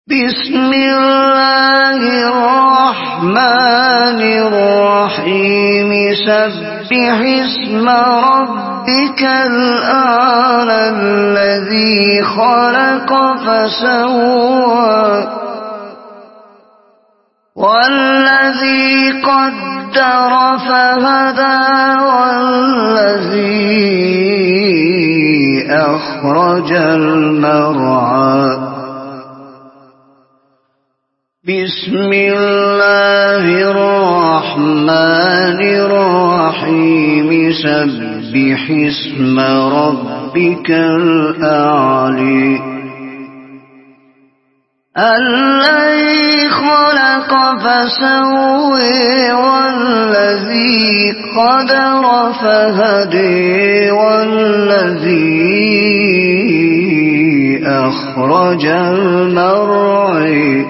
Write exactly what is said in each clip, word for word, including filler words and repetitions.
بسم الله الرحمن الرحيم سبح اسم ربك الأعلى الذي خلق فسوى والذي قدر فهدى والذي أخرج المرعى بسم الله الرحمن الرحيم سبح اسم ربك الأعلى الذي خلق فسوى والذي قدر فهدى والذي أخرج المرعى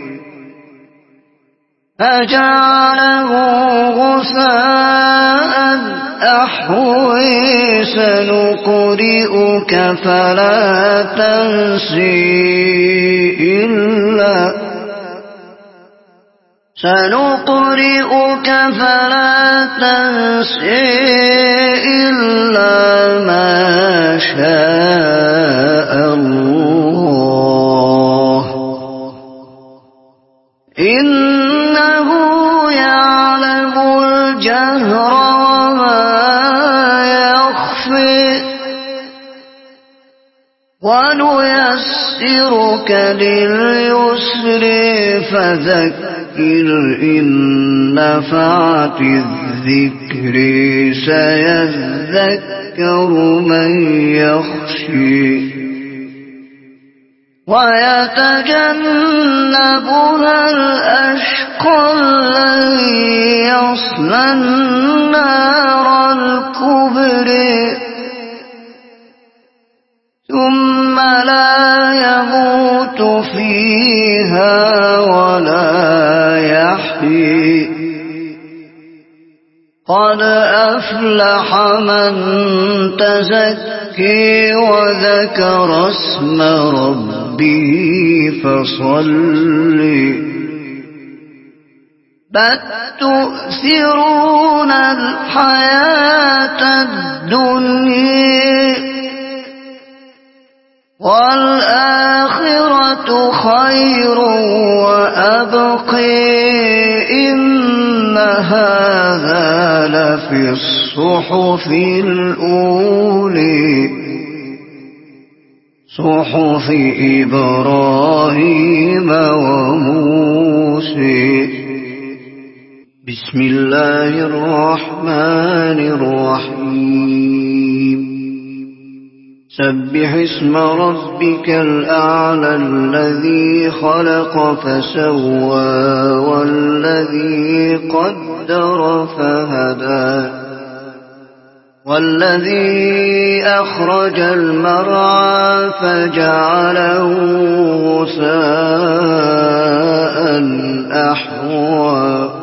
فجعله غثاء أحوى سنقرئك فلا تنسى إلا سنقرئك فلا تنسى إلا ما شاء الله إنه يعلم الجهر وما يخفي ونيسرك لليسر فذكر إن نفعت الذكر سيذكر من يخشي ويتجنبها الأشقى الذي يصلى النار الكبرى ثم لا يموت فيها ولا يحيى قد أفلح من تزكى وذكر اسم ربه فصلى بل تؤثرون الحياة الدنيا والآخرة خير وأبقى إن هذا لفي الصحف الأولى صحف إبراهيم وموسى بسم الله الرحمن الرحيم سبح اسم ربك الأعلى الذي خلق فسوى والذي قدر فهدى والذي أخرج المرعى فجعله غثاء أحوى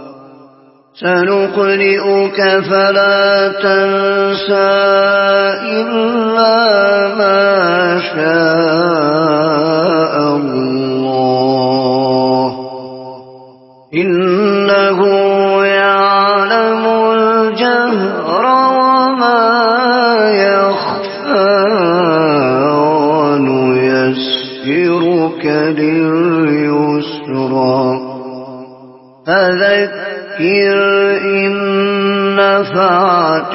سنقرئك فلا تنسى إلا ما شاء الله إنه يعلم الجهر وما يخفى ونيسرك لليسرى فذكر إن نفعت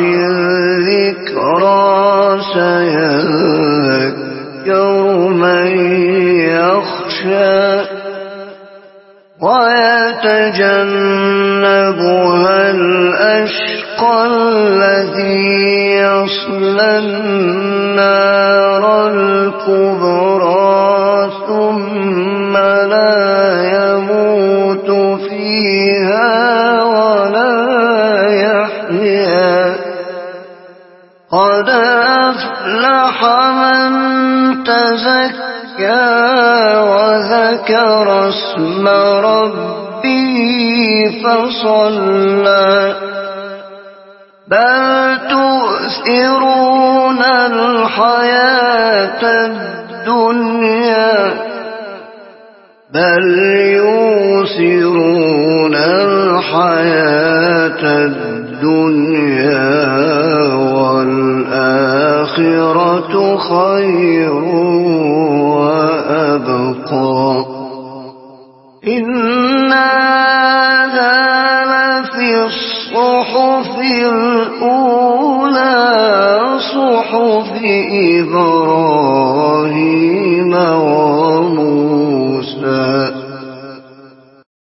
الذكرى سيذكر من يخشى ويتجنبها الأشقى الذي يصلى النار الكبرى ثم لا يموت فيها قد أفلح من تزكى وذكر اسم ربه فصلى بل تؤثرون الحياة الدنيا بل يؤثرون الحياة الدنيا والآخرة خير وأبقى إن هذا لفي الصحف الأولى صحف إبراهيم